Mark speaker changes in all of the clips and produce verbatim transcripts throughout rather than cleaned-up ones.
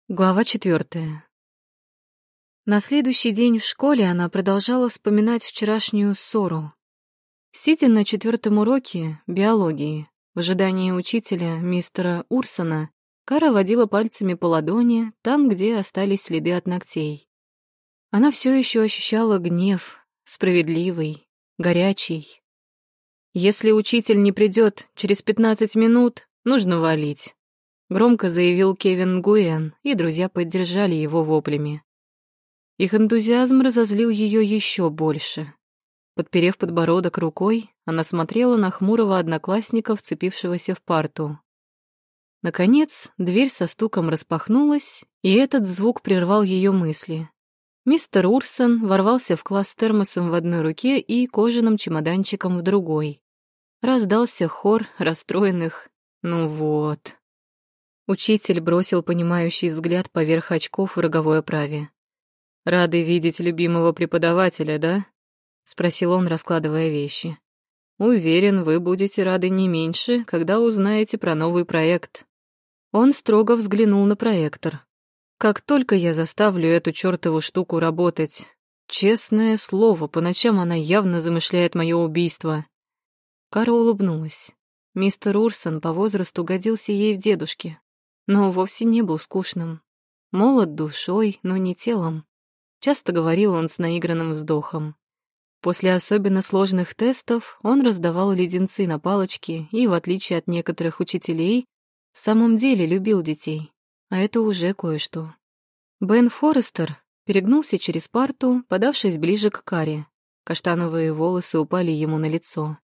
Speaker 1: Глава четвертая. На следующий день в школе она продолжала вспоминать вчерашнюю ссору. Сидя на четвертом уроке биологии, в ожидании учителя, мистера Урсона, Кара водила пальцами по ладони, там, где остались следы от ногтей. Она все еще ощущала гнев, справедливый, горячий. «Если учитель не придет через пятнадцать минут, нужно валить», — громко заявил Кевин Гуэн, и друзья поддержали его воплями. Их энтузиазм разозлил ее еще больше. Подперев подбородок рукой, она смотрела на хмурого одноклассника, вцепившегося в парту. Наконец, дверь со стуком распахнулась, и этот звук прервал ее мысли. Мистер Урсон ворвался в класс с термосом в одной руке и кожаным чемоданчиком в другой. Раздался хор расстроенных «ну вот». Учитель бросил понимающий взгляд поверх очков в роговой оправе. «Рады видеть любимого преподавателя, да?» — спросил он, раскладывая вещи. «Уверен, вы будете рады не меньше, когда узнаете про новый проект». Он строго взглянул на проектор. «Как только я заставлю эту чёртову штуку работать, честное слово, по ночам она явно замышляет мое убийство». Кара улыбнулась. Мистер Урсон по возрасту годился ей в дедушке, но вовсе не был скучным. Молод душой, но не телом. Часто говорил он с наигранным вздохом. После особенно сложных тестов он раздавал леденцы на палочке и, в отличие от некоторых учителей, в самом деле любил детей. А это уже кое-что. Бен Форестер перегнулся через парту, подавшись ближе к Каре. Каштановые волосы упали ему на лицо.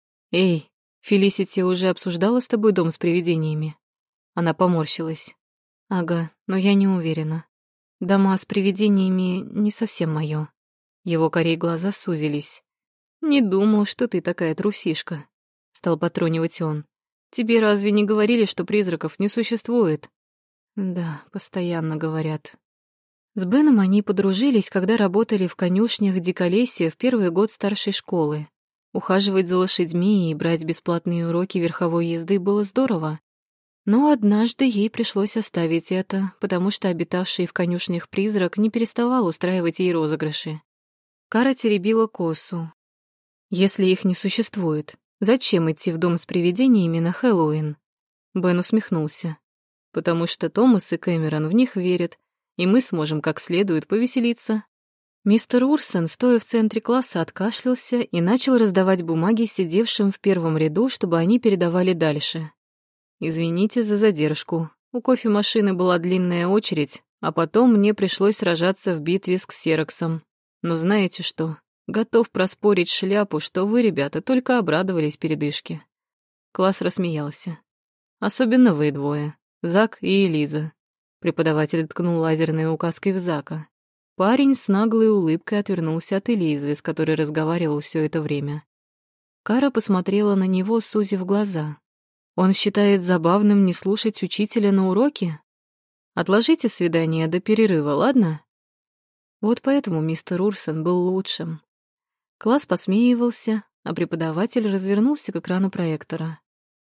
Speaker 1: «Эй, Фелисити уже обсуждала с тобой дом с привидениями?» Она поморщилась. «Ага, но я не уверена. Дома с привидениями не совсем моё». Его карие глаза сузились. «Не думал, что ты такая трусишка», — стал потронивать он. «Тебе разве не говорили, что призраков не существует?» «Да, постоянно говорят». С Беном они подружились, когда работали в конюшнях Диколесья в первый год старшей школы. Ухаживать за лошадьми и брать бесплатные уроки верховой езды было здорово. Но однажды ей пришлось оставить это, потому что обитавший в конюшнях призрак не переставал устраивать ей розыгрыши. Кара теребила косу. «Если их не существует, зачем идти в дом с привидениями на Хэллоуин?» Бен усмехнулся. «Потому что Томас и Кэмерон в них верят, и мы сможем как следует повеселиться». Мистер Урсон, стоя в центре класса, откашлялся и начал раздавать бумаги сидевшим в первом ряду, чтобы они передавали дальше. «Извините за задержку. У кофемашины была длинная очередь, а потом мне пришлось сражаться в битве с Ксероксом. Но знаете что? Готов проспорить шляпу, что вы, ребята, только обрадовались передышке». Класс рассмеялся. «Особенно вы двое, Зак и Элиза». Преподаватель ткнул лазерной указкой в Зака. Парень с наглой улыбкой отвернулся от Элизы, с которой разговаривал все это время. Кара посмотрела на него, сузив глаза. «Он считает забавным не слушать учителя на уроке? Отложите свидание до перерыва, ладно?» Вот поэтому мистер Урсон был лучшим. Класс посмеивался, а преподаватель развернулся к экрану проектора.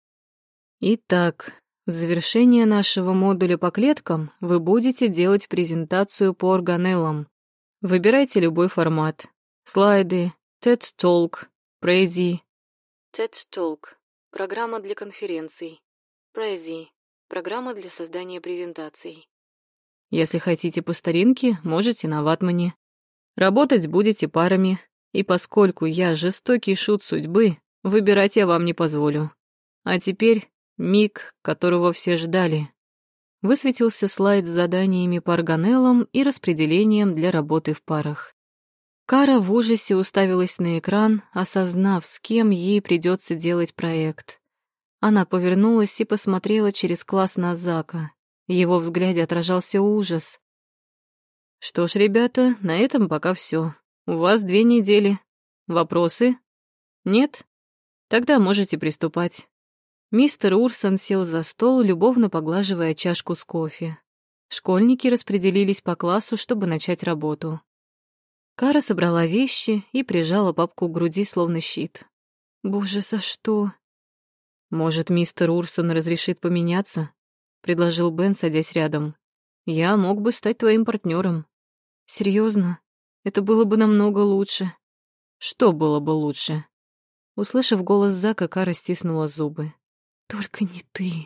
Speaker 1: «Итак, в завершение нашего модуля по клеткам вы будете делать презентацию по органеллам. Выбирайте любой формат. Слайды, TED Talk, Prezi». TED Talk — программа для конференций. Prezi — программа для создания презентаций. Если хотите по старинке, можете на ватмане. Работать будете парами, и поскольку я жестокий шут судьбы, выбирать я вам не позволю. А теперь миг, которого все ждали. Высветился слайд с заданиями по органеллам и распределением для работы в парах. Кара в ужасе уставилась на экран, осознав, с кем ей придется делать проект. Она повернулась и посмотрела через класс на Зака. В его взгляде отражался ужас. «Что ж, ребята, на этом пока все. У вас две недели. Вопросы? Нет? Тогда можете приступать». Мистер Урсон сел за стол, любовно поглаживая чашку с кофе. Школьники распределились по классу, чтобы начать работу. Кара собрала вещи и прижала папку к груди, словно щит. «Боже, за что?» «Может, мистер Урсон разрешит поменяться?» — предложил Бен, садясь рядом. Я мог бы стать твоим партнером. Серьезно? Это было бы намного лучше. Что было бы лучше? Услышав голос Зака, Кара стиснула зубы. Только не ты.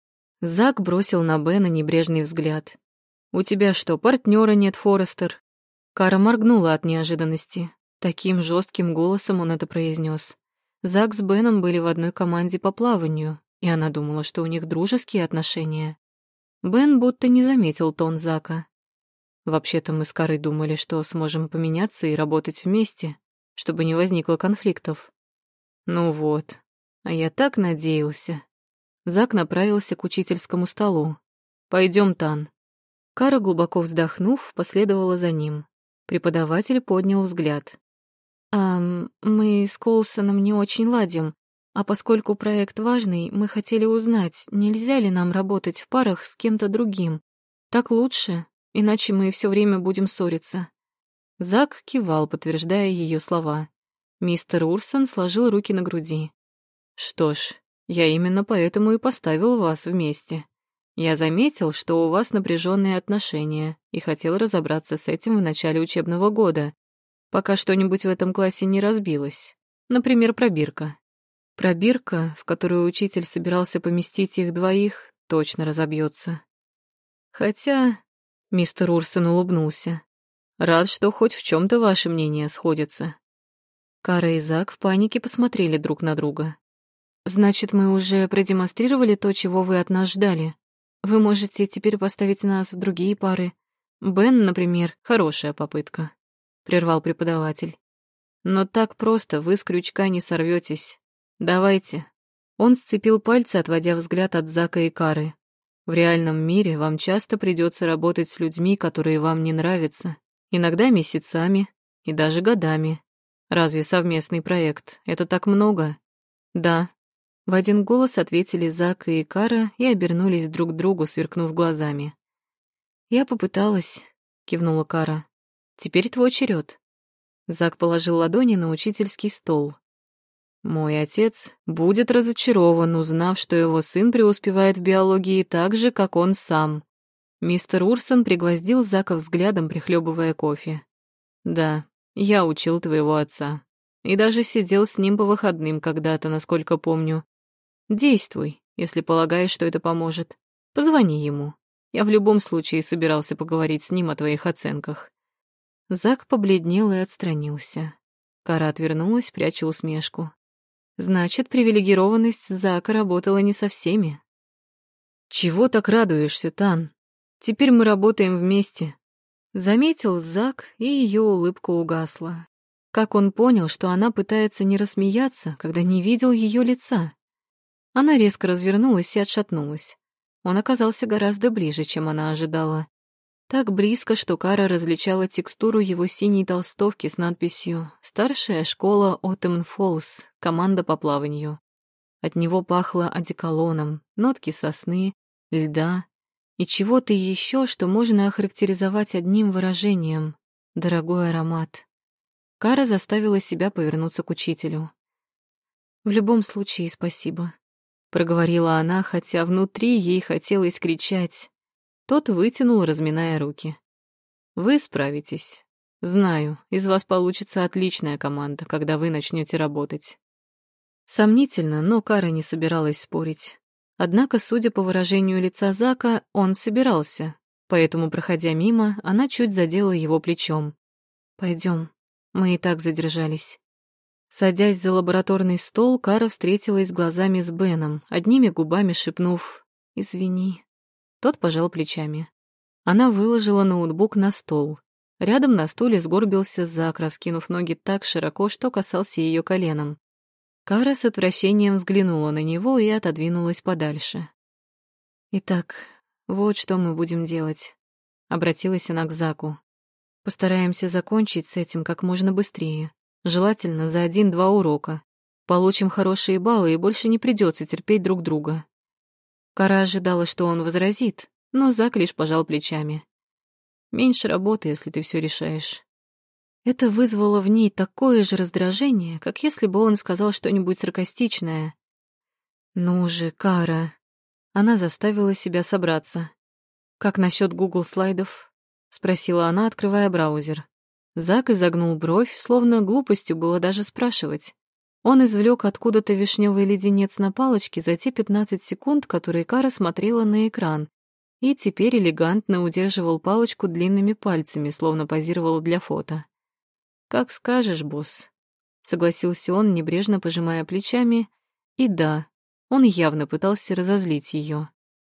Speaker 1: Зак бросил на Бена небрежный взгляд. «У тебя что, партнера нет, Форестер?» Кара моргнула от неожиданности. Таким жестким голосом он это произнес. Зак с Беном были в одной команде по плаванию, и она думала, что у них дружеские отношения. Бен будто не заметил тон Зака. «Вообще-то мы с Карой думали, что сможем поменяться и работать вместе, чтобы не возникло конфликтов». «Ну вот, а я так надеялся». Зак направился к учительскому столу. «Пойдем, Тан». Кара, глубоко вздохнув, последовала за ним. Преподаватель поднял взгляд. «А мы с Коулсоном не очень ладим, а поскольку проект важный, мы хотели узнать, нельзя ли нам работать в парах с кем-то другим. Так лучше, иначе мы все время будем ссориться». Зак кивал, подтверждая ее слова. Мистер Урсон сложил руки на груди. «Что ж, я именно поэтому и поставил вас вместе. Я заметил, что у вас напряженные отношения, и хотел разобраться с этим в начале учебного года, пока что-нибудь в этом классе не разбилось. Например, пробирка. Пробирка, в которую учитель собирался поместить их двоих, точно разобьется. Хотя...» Мистер Урсон улыбнулся. «Рад, что хоть в чем-то ваше мнение сходится». Кара и Зак в панике посмотрели друг на друга. «Значит, мы уже продемонстрировали то, чего вы от нас ждали. Вы можете теперь поставить нас в другие пары. Бен, например, хорошая попытка», — прервал преподаватель. «Но так просто вы с крючка не сорветесь. Давайте». Он сцепил пальцы, отводя взгляд от Зака и Кары. «В реальном мире вам часто придется работать с людьми, которые вам не нравятся. Иногда месяцами и даже годами. Разве совместный проект — это так много?» «Да». В один голос ответили Зак и Кара и обернулись друг к другу, сверкнув глазами. «Я попыталась», — кивнула Кара. «Теперь твой черед». Зак положил ладони на учительский стол. «Мой отец будет разочарован, узнав, что его сын преуспевает в биологии так же, как он сам». Мистер Урсон пригвоздил Зака взглядом, прихлебывая кофе. «Да, я учил твоего отца. И даже сидел с ним по выходным когда-то, насколько помню. Действуй, если полагаешь, что это поможет. Позвони ему. Я в любом случае собирался поговорить с ним о твоих оценках». Зак побледнел и отстранился. Кара отвернулась, пряча усмешку. Значит, привилегированность Зака работала не со всеми. «Чего так радуешься, Тан? Теперь мы работаем вместе», — заметил Зак, и ее улыбка угасла. Как он понял, что она пытается не рассмеяться, когда не видел ее лица? Она резко развернулась и отшатнулась. Он оказался гораздо ближе, чем она ожидала. Так близко, что Кара различала текстуру его синей толстовки с надписью «Старшая школа Оттемн Фоллс, команда по плаванию». От него пахло одеколоном, нотки сосны, льда и чего-то еще, что можно охарактеризовать одним выражением — дорогой аромат. Кара заставила себя повернуться к учителю. «В любом случае, спасибо», — проговорила она, хотя внутри ей хотелось кричать. Тот вытянул, разминая руки. «Вы справитесь. Знаю, из вас получится отличная команда, когда вы начнете работать». Сомнительно, но Кара не собиралась спорить. Однако, судя по выражению лица Зака, он собирался, поэтому, проходя мимо, она чуть задела его плечом. «Пойдем, мы и так задержались». Садясь за лабораторный стол, Кара встретилась глазами с Беном, одними губами шепнув «Извини». Тот пожал плечами. Она выложила ноутбук на стол. Рядом на стуле сгорбился Зак, раскинув ноги так широко, что касался ее коленом. Кара с отвращением взглянула на него и отодвинулась подальше. «Итак, вот что мы будем делать», — обратилась она к Заку. «Постараемся закончить с этим как можно быстрее, желательно за один-два урока. Получим хорошие баллы и больше не придется терпеть друг друга». Кара ожидала, что он возразит, но Зак лишь пожал плечами. «Меньше работы, если ты все решаешь». Это вызвало в ней такое же раздражение, как если бы он сказал что-нибудь саркастичное. «Ну же, Кара!» Она заставила себя собраться. «Как насчет Google слайдов?» — спросила она, открывая браузер. Зак изогнул бровь, словно глупостью было даже спрашивать. Он извлек откуда-то вишневый леденец на палочке за те пятнадцать секунд, которые Кара смотрела на экран, и теперь элегантно удерживал палочку длинными пальцами, словно позировал для фото. «Как скажешь, босс», — согласился он, небрежно пожимая плечами, и да, он явно пытался разозлить ее.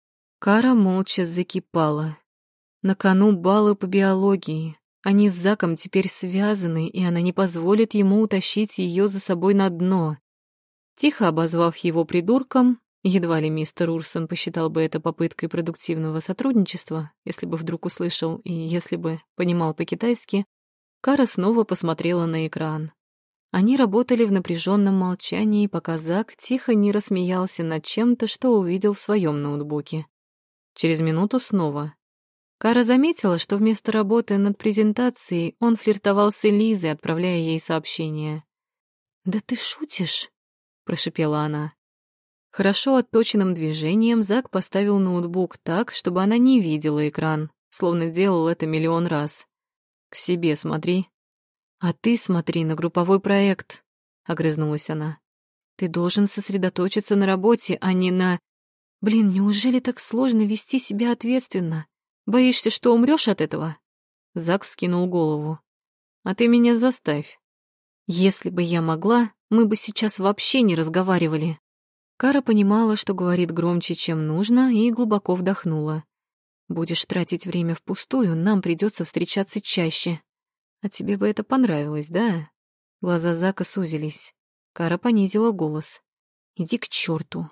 Speaker 1: Кара молча закипала. На кону баллы по биологии. Они с Заком теперь связаны, и она не позволит ему утащить ее за собой на дно. Тихо обозвав его придурком, едва ли мистер Урсон посчитал бы это попыткой продуктивного сотрудничества, если бы вдруг услышал и если бы понимал по-китайски, Кара снова посмотрела на экран. Они работали в напряженном молчании, пока Зак тихо не рассмеялся над чем-то, что увидел в своем ноутбуке. Через минуту снова. Кара заметила, что вместо работы над презентацией он флиртовал с Элизой, отправляя ей сообщения. «Да ты шутишь?» — прошипела она. Хорошо отточенным движением Зак поставил ноутбук так, чтобы она не видела экран, словно делал это миллион раз. «К себе смотри». «А ты смотри на групповой проект», — огрызнулась она. «Ты должен сосредоточиться на работе, а не на... Блин, неужели так сложно вести себя ответственно? Боишься, что умрёшь от этого?» Зак вскинул голову. «А ты меня заставь». «Если бы я могла, мы бы сейчас вообще не разговаривали». Кара понимала, что говорит громче, чем нужно, и глубоко вдохнула. «Будешь тратить время впустую, нам придётся встречаться чаще. А тебе бы это понравилось, да?» Глаза Зака сузились. Кара понизила голос. «Иди к чёрту».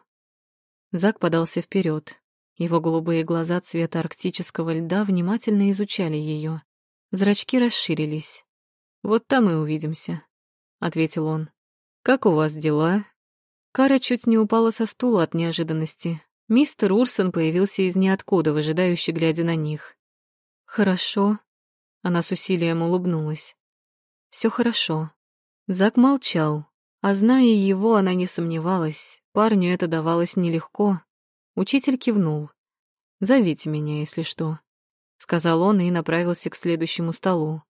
Speaker 1: Зак подался вперёд. Его голубые глаза цвета арктического льда внимательно изучали её. Зрачки расширились. «Вот там и увидимся», — ответил он. «Как у вас дела?» Кара чуть не упала со стула от неожиданности. Мистер Урсон появился из ниоткуда, выжидающе глядя на них. «Хорошо», — она с усилием улыбнулась. «Всё хорошо». Зак молчал, а зная его, она не сомневалась, парню это давалось нелегко. Учитель кивнул. «Зовите меня, если что», — сказал он и направился к следующему столу.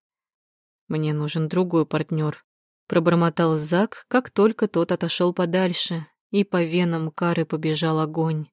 Speaker 1: «Мне нужен другой партнер», — пробормотал Зак, как только тот отошел подальше, и по венам Кары побежал огонь.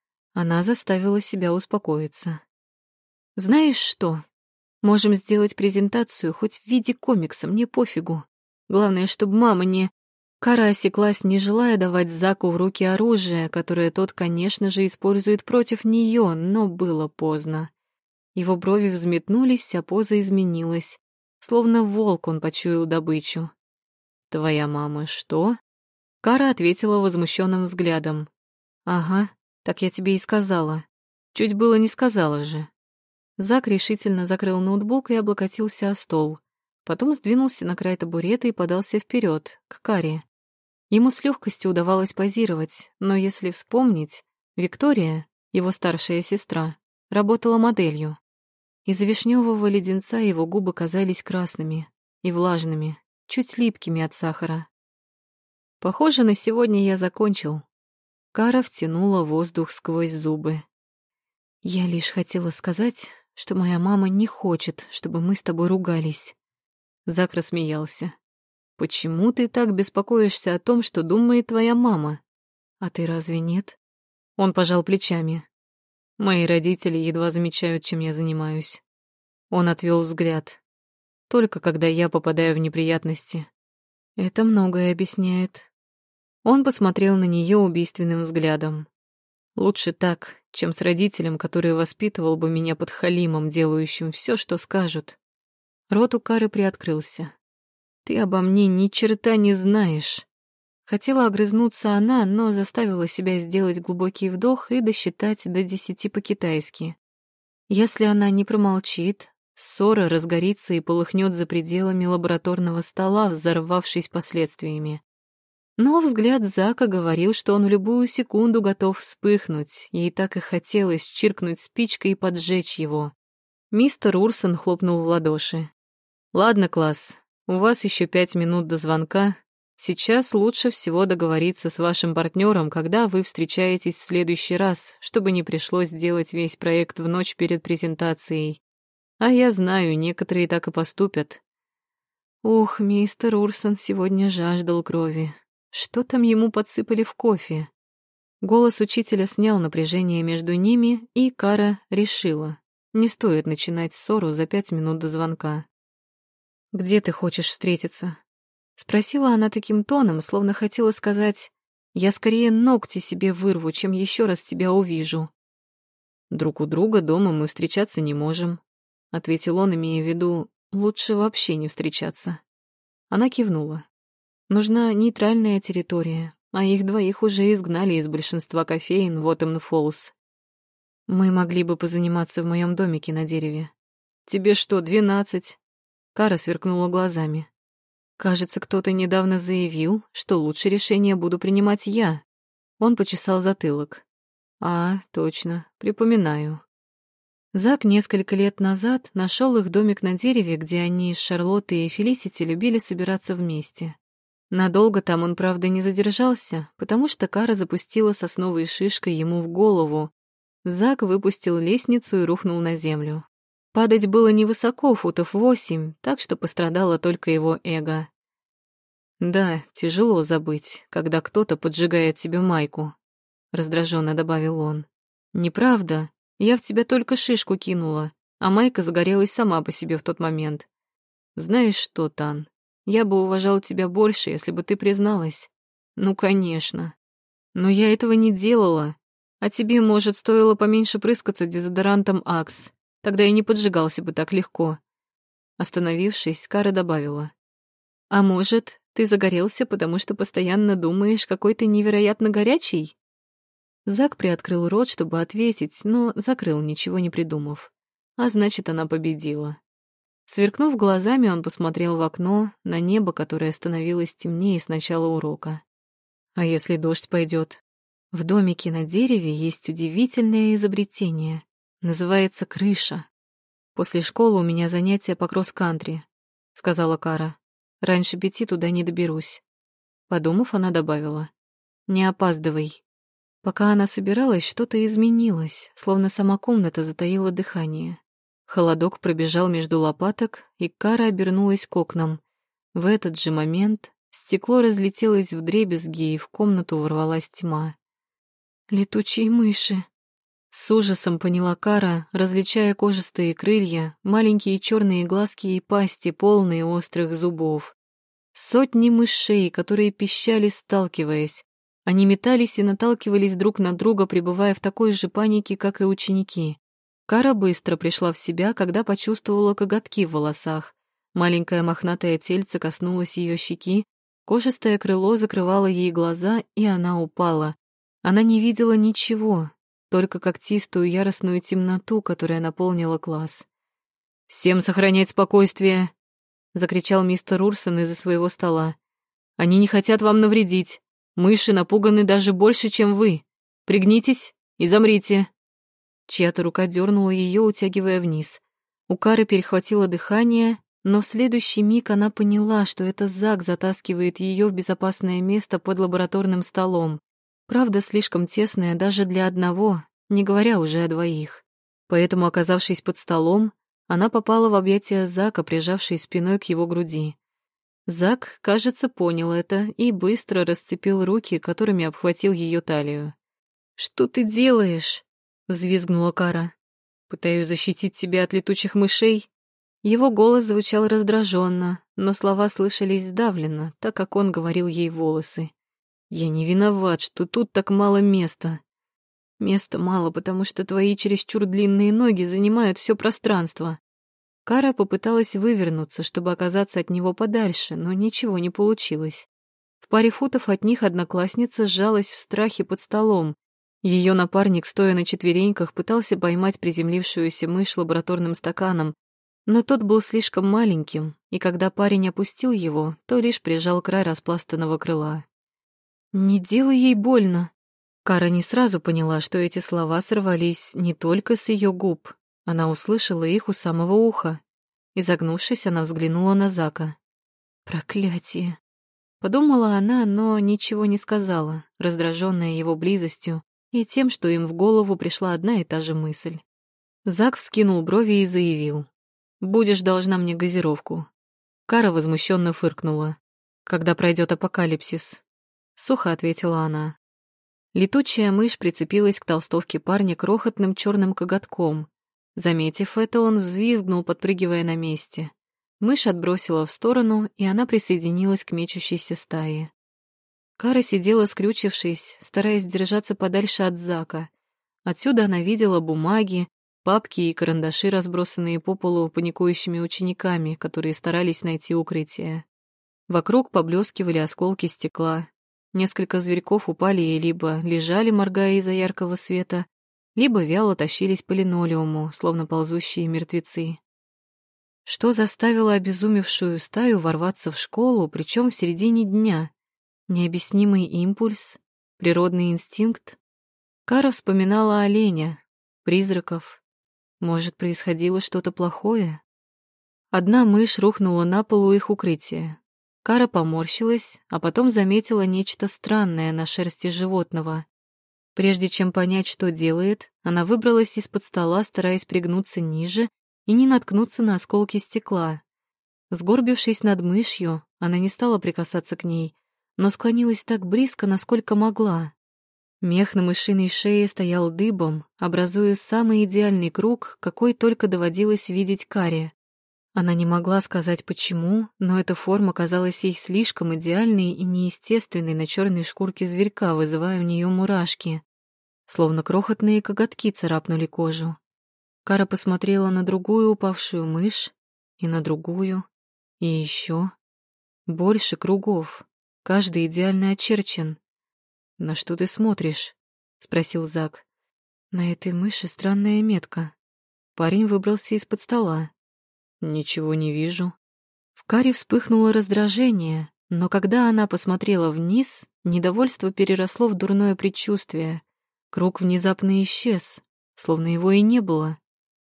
Speaker 1: Она заставила себя успокоиться. «Знаешь что? Можем сделать презентацию хоть в виде комикса, мне пофигу. Главное, чтобы мама не...» Кара осеклась, не желая давать Заку в руки оружие, которое тот, конечно же, использует против нее, но было поздно. Его брови взметнулись, а поза изменилась. Словно волк он почуял добычу. «Твоя мама что?» Кара ответила возмущенным взглядом. «Ага, так я тебе и сказала. Чуть было не сказала же». Зак решительно закрыл ноутбук и облокотился о стол. Потом сдвинулся на край табурета и подался вперед, к Каре. Ему с легкостью удавалось позировать, но если вспомнить, Виктория, его старшая сестра, работала моделью. Из-за вишневого леденца его губы казались красными и влажными, чуть липкими от сахара. «Похоже, на сегодня я закончил». Кара втянула воздух сквозь зубы. «Я лишь хотела сказать, что моя мама не хочет, чтобы мы с тобой ругались». Зак рассмеялся. «Почему ты так беспокоишься о том, что думает твоя мама? А ты разве нет?» Он пожал плечами. «Мои родители едва замечают, чем я занимаюсь». Он отвел взгляд. «Только когда я попадаю в неприятности». Это многое объясняет. Он посмотрел на нее убийственным взглядом. «Лучше так, чем с родителем, который воспитывал бы меня под халимом, делающим все, что скажут». Рот у Кары приоткрылся. «Ты обо мне ни черта не знаешь». Хотела огрызнуться она, но заставила себя сделать глубокий вдох и досчитать до десяти по-китайски. Если она не промолчит, ссора разгорится и полыхнет за пределами лабораторного стола, взорвавшись последствиями. Но взгляд Зака говорил, что он в любую секунду готов вспыхнуть, ей так и хотелось чиркнуть спичкой и поджечь его. Мистер Урсон хлопнул в ладоши. «Ладно, класс, у вас еще пять минут до звонка. Сейчас лучше всего договориться с вашим партнером, когда вы встречаетесь в следующий раз, чтобы не пришлось делать весь проект в ночь перед презентацией. А я знаю, некоторые так и поступят. Ох, мистер Урсон сегодня жаждал крови. Что там ему подсыпали в кофе? Голос учителя снял напряжение между ними, и Кара решила. Не стоит начинать ссору за пять минут до звонка. «Где ты хочешь встретиться?» Спросила она таким тоном, словно хотела сказать: «Я скорее ногти себе вырву, чем еще раз тебя увижу». «Друг у друга дома мы встречаться не можем», — ответил он, имея в виду, лучше вообще не встречаться. Она кивнула. Нужна нейтральная территория, а их двоих уже изгнали из большинства кофеин в Оттемн-Фоллс. Мы могли бы позаниматься в моем домике на дереве. Тебе что, двенадцать? Кара сверкнула глазами. Кажется, кто-то недавно заявил, что лучшее решение буду принимать я. Он почесал затылок. А, точно, припоминаю. Зак несколько лет назад нашел их домик на дереве, где они с Шарлоттой и Фелисити любили собираться вместе. Надолго там он, правда, не задержался, потому что Кара запустила сосновой шишкой ему в голову. Зак выпустил лестницу и рухнул на землю. Падать было невысоко, футов восемь, так что пострадало только его эго. «Да, тяжело забыть, когда кто-то поджигает тебе майку», — раздраженно добавил он. «Неправда, я в тебя только шишку кинула, а майка загорелась сама по себе в тот момент. Знаешь что, Тан, я бы уважал тебя больше, если бы ты призналась. Ну, конечно. Но я этого не делала. А тебе, может, стоило поменьше прыскаться дезодорантом Акс. Тогда и не поджигался бы так легко». Остановившись, Кара добавила. «А может, ты загорелся, потому что постоянно думаешь, какой ты невероятно горячий?» Зак приоткрыл рот, чтобы ответить, но закрыл, ничего не придумав. А значит, она победила. Сверкнув глазами, он посмотрел в окно, на небо, которое становилось темнее с начала урока. «А если дождь пойдет? В домике на дереве есть удивительное изобретение. Называется крыша. После школы у меня занятия по кросс-кантри», — сказала Кара. «Раньше пяти туда не доберусь». Подумав, она добавила: «Не опаздывай». Пока она собиралась, что-то изменилось, словно сама комната затаила дыхание. Холодок пробежал между лопаток, и Кара обернулась к окнам. В этот же момент стекло разлетелось вдребезги, и в комнату ворвалась тьма. «Летучие мыши!» С ужасом поняла Кара, различая кожистые крылья, маленькие черные глазки и пасти, полные острых зубов. Сотни мышей, которые пищали, сталкиваясь. Они метались и наталкивались друг на друга, пребывая в такой же панике, как и ученики. Кара быстро пришла в себя, когда почувствовала коготки в волосах. Маленькое мохнатое тельце коснулось ее щеки, кожистое крыло закрывало ей глаза, и она упала. Она не видела ничего, только когтистую яростную темноту, которая наполнила класс. «Всем сохранять спокойствие!» — закричал мистер Урсон из-за своего стола. «Они не хотят вам навредить. Мыши напуганы даже больше, чем вы. Пригнитесь и замрите». Чья-то рука дернула ее, утягивая вниз. У Кары перехватило дыхание, но в следующий миг она поняла, что это Зак затаскивает ее в безопасное место под лабораторным столом. Правда, слишком тесное даже для одного, не говоря уже о двоих. Поэтому, оказавшись под столом, она попала в объятия Зака, прижавшись спиной к его груди. Зак, кажется, понял это и быстро расцепил руки, которыми обхватил ее талию. «Что ты делаешь?» — взвизгнула Кара. «Пытаюсь защитить тебя от летучих мышей». Его голос звучал раздраженно, но слова слышались сдавленно, так как он говорил ей в волосы. «Я не виноват, что тут так мало места». «Места мало, потому что твои чересчур длинные ноги занимают все пространство». Кара попыталась вывернуться, чтобы оказаться от него подальше, но ничего не получилось. В паре футов от них одноклассница сжалась в страхе под столом. Ее напарник, стоя на четвереньках, пытался поймать приземлившуюся мышь лабораторным стаканом, но тот был слишком маленьким, и когда парень опустил его, то лишь прижал край распластанного крыла. «Не делай ей больно!» Кара не сразу поняла, что эти слова сорвались не только с ее губ. Она услышала их у самого уха. Изогнувшись, она взглянула на Зака. «Проклятие!» Подумала она, но ничего не сказала, раздраженная его близостью и тем, что им в голову пришла одна и та же мысль. Зак вскинул брови и заявил: «Будешь должна мне газировку». Кара возмущенно фыркнула. «Когда пройдет апокалипсис?» Сухо ответила она. Летучая мышь прицепилась к толстовке парня крохотным черным коготком. Заметив это, он взвизгнул, подпрыгивая на месте. Мышь отбросила в сторону, и она присоединилась к мечущейся стае. Кара сидела, скрючившись, стараясь держаться подальше от Зака. Отсюда она видела бумаги, папки и карандаши, разбросанные по полу паникующими учениками, которые старались найти укрытие. Вокруг поблескивали осколки стекла. Несколько зверьков упали и либо лежали, моргая из-за яркого света, либо вяло тащились по линолеуму, словно ползущие мертвецы. Что заставило обезумевшую стаю ворваться в школу, причем в середине дня? Необъяснимый импульс? Природный инстинкт? Кара вспоминала оленя, призраков. Может, происходило что-то плохое? Одна мышь рухнула на пол у их укрытия. Кара поморщилась, а потом заметила нечто странное на шерсти животного. Прежде чем понять, что делает, она выбралась из-под стола, стараясь пригнуться ниже и не наткнуться на осколки стекла. Сгорбившись над мышью, она не стала прикасаться к ней, но склонилась так близко, насколько могла. Мех на мышиной шее стоял дыбом, образуя самый идеальный круг, какой только доводилось видеть Каре. Она не могла сказать почему, но эта форма казалась ей слишком идеальной и неестественной на черной шкурке зверька, вызывая у нее мурашки. Словно крохотные коготки царапнули кожу. Кара посмотрела на другую упавшую мышь, и на другую, и еще. Больше кругов, каждый идеально очерчен. «На что ты смотришь?» — спросил Зак. «На этой мыши странная метка». Парень выбрался из-под стола. «Ничего не вижу». В Каре вспыхнуло раздражение, но когда она посмотрела вниз, недовольство переросло в дурное предчувствие. Круг внезапно исчез, словно его и не было.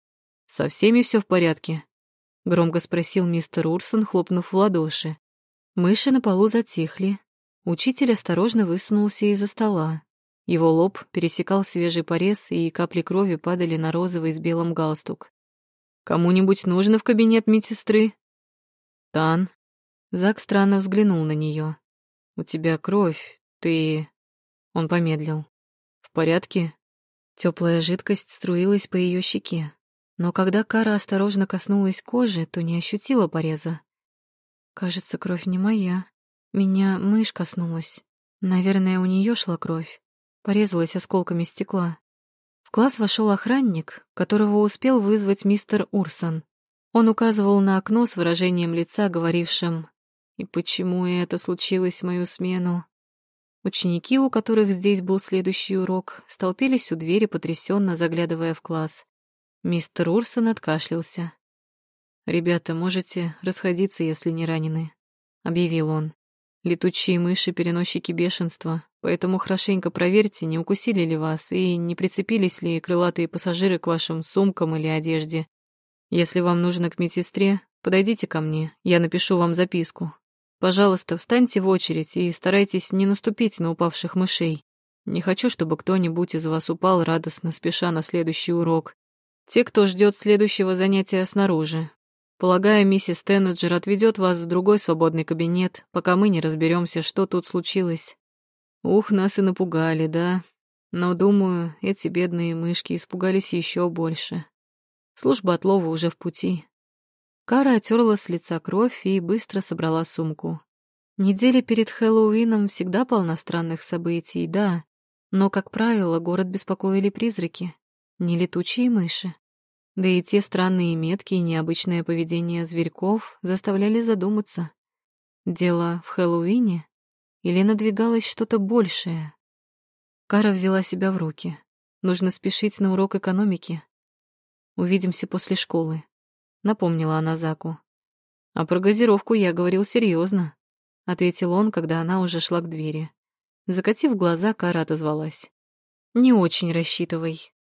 Speaker 1: «Со всеми все в порядке?» — громко спросил мистер Урсон, хлопнув в ладоши. Мыши на полу затихли. Учитель осторожно высунулся из-за стола. Его лоб пересекал свежий порез, и капли крови падали на розовый с белым галстук. «Кому-нибудь нужно в кабинет медсестры?» «Тан». Зак странно взглянул на нее. «У тебя кровь, ты...» Он помедлил. «В порядке?» Теплая жидкость струилась по ее щеке, но когда Кара осторожно коснулась кожи, то не ощутила пореза. «Кажется, кровь не моя. Меня мышь коснулась. Наверное, у нее шла кровь. Порезалась осколками стекла». В класс вошел охранник, которого успел вызвать мистер Урсон. Он указывал на окно с выражением лица, говорившим: «И почему это случилось в мою смену?» Ученики, у которых здесь был следующий урок, столпились у двери, потрясенно заглядывая в класс. Мистер Урсон откашлялся. «Ребята, можете расходиться, если не ранены», — объявил он. «Летучие мыши — переносчики бешенства, поэтому хорошенько проверьте, не укусили ли вас и не прицепились ли крылатые пассажиры к вашим сумкам или одежде. Если вам нужно к медсестре, подойдите ко мне, я напишу вам записку. Пожалуйста, встаньте в очередь и старайтесь не наступить на упавших мышей. Не хочу, чтобы кто-нибудь из вас упал радостно, спеша на следующий урок. Те, кто ждет следующего занятия снаружи. Полагаю, миссис Теннеджер отведет вас в другой свободный кабинет, пока мы не разберемся, что тут случилось. Ух, нас и напугали, да? Но, думаю, эти бедные мышки испугались еще больше. Служба отлова уже в пути». Кара отерла с лица кровь и быстро собрала сумку. Неделя перед Хэллоуином всегда полна странных событий, да, но, как правило, город беспокоили призраки, не летучие мыши. Да и те странные метки и необычное поведение зверьков заставляли задуматься. Дело в Хэллоуине или надвигалось что-то большее? Кара взяла себя в руки. Нужно спешить на урок экономики. «Увидимся после школы», — напомнила она Заку. «А про газировку я говорил серьезно», — ответил он, когда она уже шла к двери. Закатив глаза, Кара отозвалась. «Не очень рассчитывай.